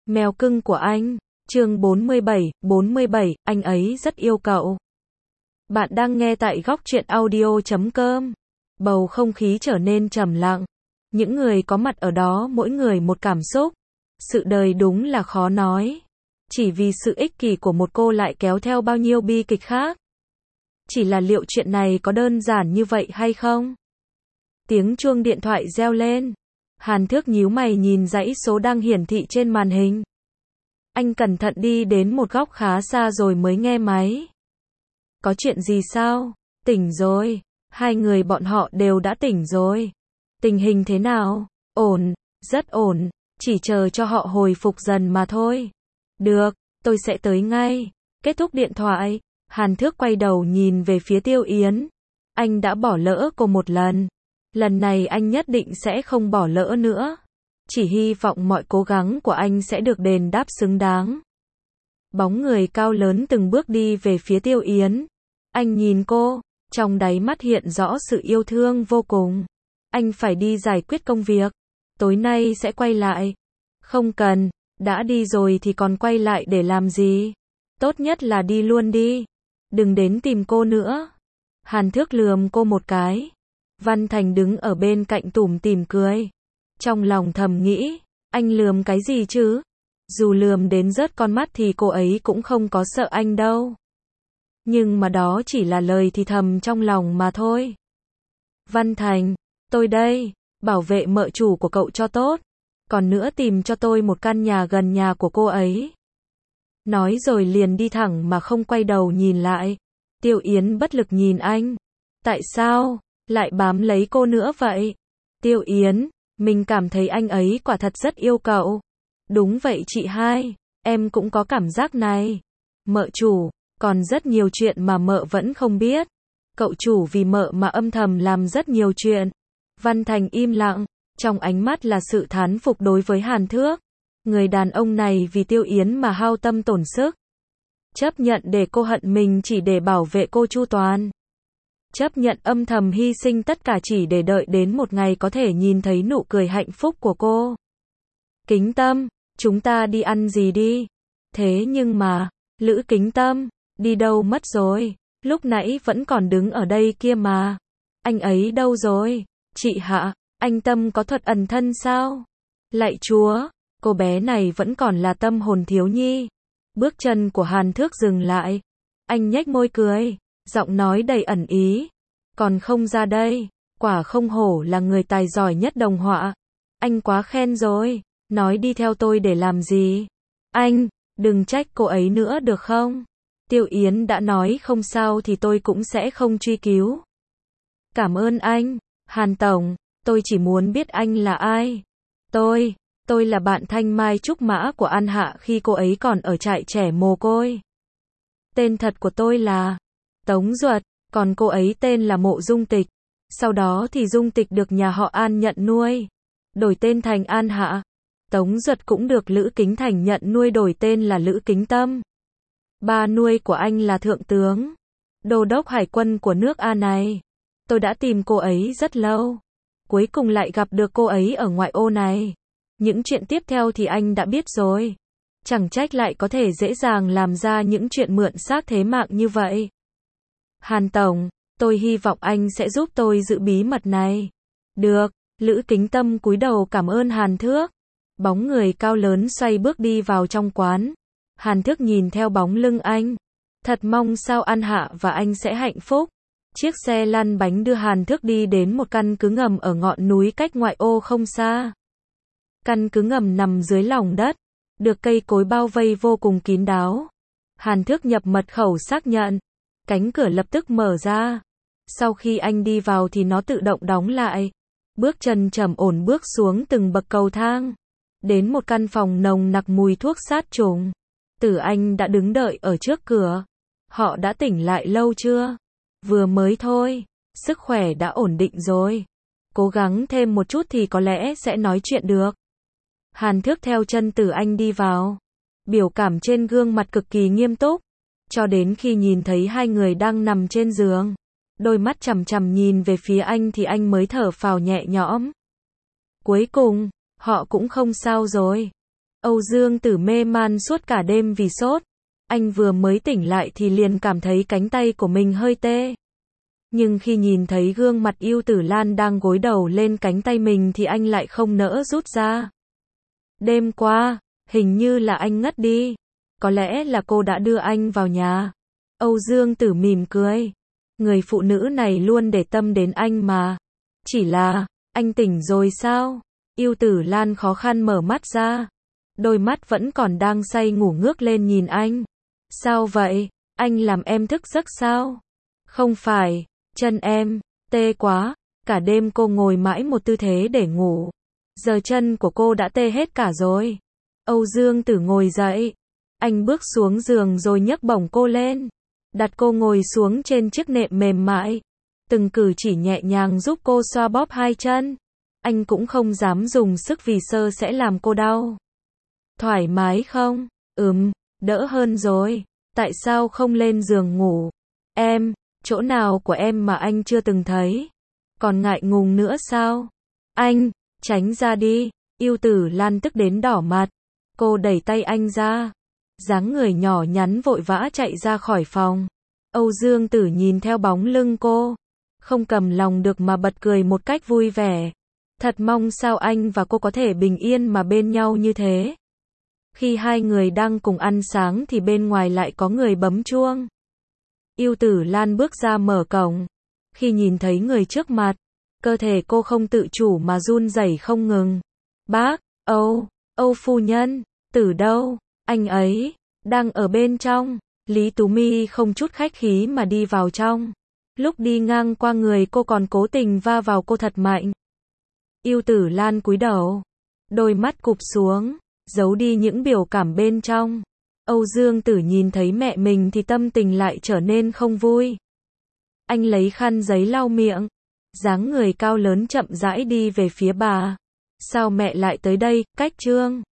Mèo cưng của anh, chương 47, anh ấy rất yêu cậu. Bạn đang nghe tại góc truyện audio.com. Bầu không khí trở nên trầm lặng. Những người có mặt ở đó mỗi người một cảm xúc. Sự đời đúng là khó nói. Chỉ vì sự ích kỷ của một cô lại kéo theo bao nhiêu bi kịch khác. Chỉ là liệu chuyện này có đơn giản như vậy hay không? Tiếng chuông điện thoại reo lên. Hàn Thước nhíu mày nhìn dãy số đang hiển thị trên màn hình. Anh cẩn thận đi đến một góc khá xa rồi mới nghe máy. Có chuyện gì sao? Tỉnh rồi. Hai người bọn họ đều đã tỉnh rồi. Tình hình thế nào? Ổn, rất ổn. Chỉ chờ cho họ hồi phục dần mà thôi. Được, tôi sẽ tới ngay. Kết thúc điện thoại, Hàn Thước quay đầu nhìn về phía Tiêu Yến. Anh đã bỏ lỡ cô một lần. Lần này anh nhất định sẽ không bỏ lỡ nữa. Chỉ hy vọng mọi cố gắng của anh sẽ được đền đáp xứng đáng. Bóng người cao lớn từng bước đi về phía Tiêu Yến. Anh nhìn cô, trong đáy mắt hiện rõ sự yêu thương vô cùng. Anh phải đi giải quyết công việc. Tối nay sẽ quay lại. Không cần, đã đi rồi thì còn quay lại để làm gì? Tốt nhất là đi luôn đi. Đừng đến tìm cô nữa. Hàn Thước lườm cô một cái. Văn Thành đứng ở bên cạnh tủm tỉm cười. Trong lòng thầm nghĩ, anh lườm cái gì chứ? Dù lườm đến rớt con mắt thì cô ấy cũng không có sợ anh đâu. Nhưng mà đó chỉ là lời thì thầm trong lòng mà thôi. Văn Thành, tôi đây, bảo vệ mợ chủ của cậu cho tốt. Còn nữa tìm cho tôi một căn nhà gần nhà của cô ấy. Nói rồi liền đi thẳng mà không quay đầu nhìn lại. Tiêu Yến bất lực nhìn anh. Tại sao lại bám lấy cô nữa vậy? Tiêu Yến, mình cảm thấy anh ấy quả thật rất yêu cậu. Đúng vậy chị hai, em cũng có cảm giác này. Mợ chủ, còn rất nhiều chuyện mà mợ vẫn không biết. Cậu chủ vì mợ mà âm thầm làm rất nhiều chuyện. Văn Thành im lặng, trong ánh mắt là sự thán phục đối với Hàn Thước. Người đàn ông này vì Tiêu Yến mà hao tâm tổn sức. Chấp nhận để cô hận mình chỉ để bảo vệ cô chu toàn. Chấp nhận âm thầm hy sinh tất cả chỉ để đợi đến một ngày có thể nhìn thấy nụ cười hạnh phúc của cô. Kính Tâm, chúng ta đi ăn gì đi? Thế nhưng mà, Lữ Kính Tâm, đi đâu mất rồi? Lúc nãy vẫn còn đứng ở đây kia mà. Anh ấy đâu rồi? Chị Hạ, anh Tâm có thuật ẩn thân sao? Lạy Chúa, cô bé này vẫn còn là tâm hồn thiếu nhi. Bước chân của Hàn Thước dừng lại. Anh nhếch môi cười, giọng nói đầy ẩn ý. Còn không ra đây, quả không hổ là người tài giỏi nhất đồng họa. Anh quá khen rồi, nói đi theo tôi để làm gì? Anh, đừng trách cô ấy nữa được không? Tiêu Yến đã nói không sao thì tôi cũng sẽ không truy cứu. Cảm ơn anh, Hàn Tổng, tôi chỉ muốn biết anh là ai. Tôi là bạn thanh mai trúc mã của An Hạ khi cô ấy còn ở trại trẻ mồ côi. Tên thật của tôi là Tống Duật, còn cô ấy tên là Mộ Dung Tịch. Sau đó thì Dung Tịch được nhà họ An nhận nuôi, đổi tên thành An Hạ. Tống Duật cũng được Lữ Kính Thành nhận nuôi đổi tên là Lữ Kính Tâm. Ba nuôi của anh là thượng tướng, đô đốc hải quân của nước A này. Tôi đã tìm cô ấy rất lâu. Cuối cùng lại gặp được cô ấy ở ngoại ô này. Những chuyện tiếp theo thì anh đã biết rồi. Chẳng trách lại có thể dễ dàng làm ra những chuyện mượn xác thế mạng như vậy. Hàn Tổng, tôi hy vọng anh sẽ giúp tôi giữ bí mật này. Được, Lữ Kính Tâm cúi đầu cảm ơn Hàn Thước. Bóng người cao lớn xoay bước đi vào trong quán. Hàn Thước nhìn theo bóng lưng anh. Thật mong sao An Hạ và anh sẽ hạnh phúc. Chiếc xe lăn bánh đưa Hàn Thước đi đến một căn cứ ngầm ở ngọn núi cách ngoại ô không xa. Căn cứ ngầm nằm dưới lòng đất, được cây cối bao vây vô cùng kín đáo. Hàn Thước nhập mật khẩu xác nhận. Cánh cửa lập tức mở ra. Sau khi anh đi vào thì nó tự động đóng lại. Bước chân trầm ổn bước xuống từng bậc cầu thang. Đến một căn phòng nồng nặc mùi thuốc sát trùng. Tử Anh đã đứng đợi ở trước cửa. Họ đã tỉnh lại lâu chưa? Vừa mới thôi. Sức khỏe đã ổn định rồi. Cố gắng thêm một chút thì có lẽ sẽ nói chuyện được. Hàn Thước theo chân Tử Anh đi vào. Biểu cảm trên gương mặt cực kỳ nghiêm túc. Cho đến khi nhìn thấy hai người đang nằm trên giường. Đôi mắt chằm chằm nhìn về phía anh thì anh mới thở phào nhẹ nhõm. Cuối cùng, họ cũng không sao rồi. Âu Dương Tử mê man suốt cả đêm vì sốt. Anh vừa mới tỉnh lại thì liền cảm thấy cánh tay của mình hơi tê. Nhưng khi nhìn thấy gương mặt Ưu Tử Lan đang gối đầu lên cánh tay mình thì anh lại không nỡ rút ra. Đêm qua, hình như là anh ngất đi. Có lẽ là cô đã đưa anh vào nhà. Âu Dương Tử mỉm cười. Người phụ nữ này luôn để tâm đến anh mà. Chỉ là, anh tỉnh rồi sao? Ưu Tử Lan khó khăn mở mắt ra. Đôi mắt vẫn còn đang say ngủ ngước lên nhìn anh. Sao vậy? Anh làm em thức giấc sao? Không phải, chân em tê quá. Cả đêm cô ngồi mãi một tư thế để ngủ. Giờ chân của cô đã tê hết cả rồi. Âu Dương Tử ngồi dậy. Anh bước xuống giường rồi nhấc bổng cô lên. Đặt cô ngồi xuống trên chiếc nệm mềm mại. Từng cử chỉ nhẹ nhàng giúp cô xoa bóp hai chân. Anh cũng không dám dùng sức vì sợ sẽ làm cô đau. Thoải mái không? Đỡ hơn rồi. Tại sao không lên giường ngủ? Em, chỗ nào của em mà anh chưa từng thấy? Còn ngại ngùng nữa sao? Anh, tránh ra đi. Ưu Tử Lan tức đến đỏ mặt. Cô đẩy tay anh ra. Dáng người nhỏ nhắn vội vã chạy ra khỏi phòng. Âu Dương Tử nhìn theo bóng lưng cô. Không cầm lòng được mà bật cười một cách vui vẻ. Thật mong sao anh và cô có thể bình yên mà bên nhau như thế. Khi hai người đang cùng ăn sáng thì bên ngoài lại có người bấm chuông. Ưu Tử Lan bước ra mở cổng. Khi nhìn thấy người trước mặt, cơ thể cô không tự chủ mà run rẩy không ngừng. Bác, Âu phu nhân, Tử đâu? Anh ấy đang ở bên trong. Lý Tú My không chút khách khí mà đi vào trong. Lúc đi ngang qua người cô còn cố tình va vào cô thật mạnh. Ưu Tử Lan cúi đầu, đôi mắt cụp xuống, giấu đi những biểu cảm bên trong. Âu Dương Tử nhìn thấy mẹ mình thì tâm tình lại trở nên không vui. Anh lấy khăn giấy lau miệng, dáng người cao lớn chậm rãi đi về phía bà. Sao mẹ lại tới đây? Cách Trương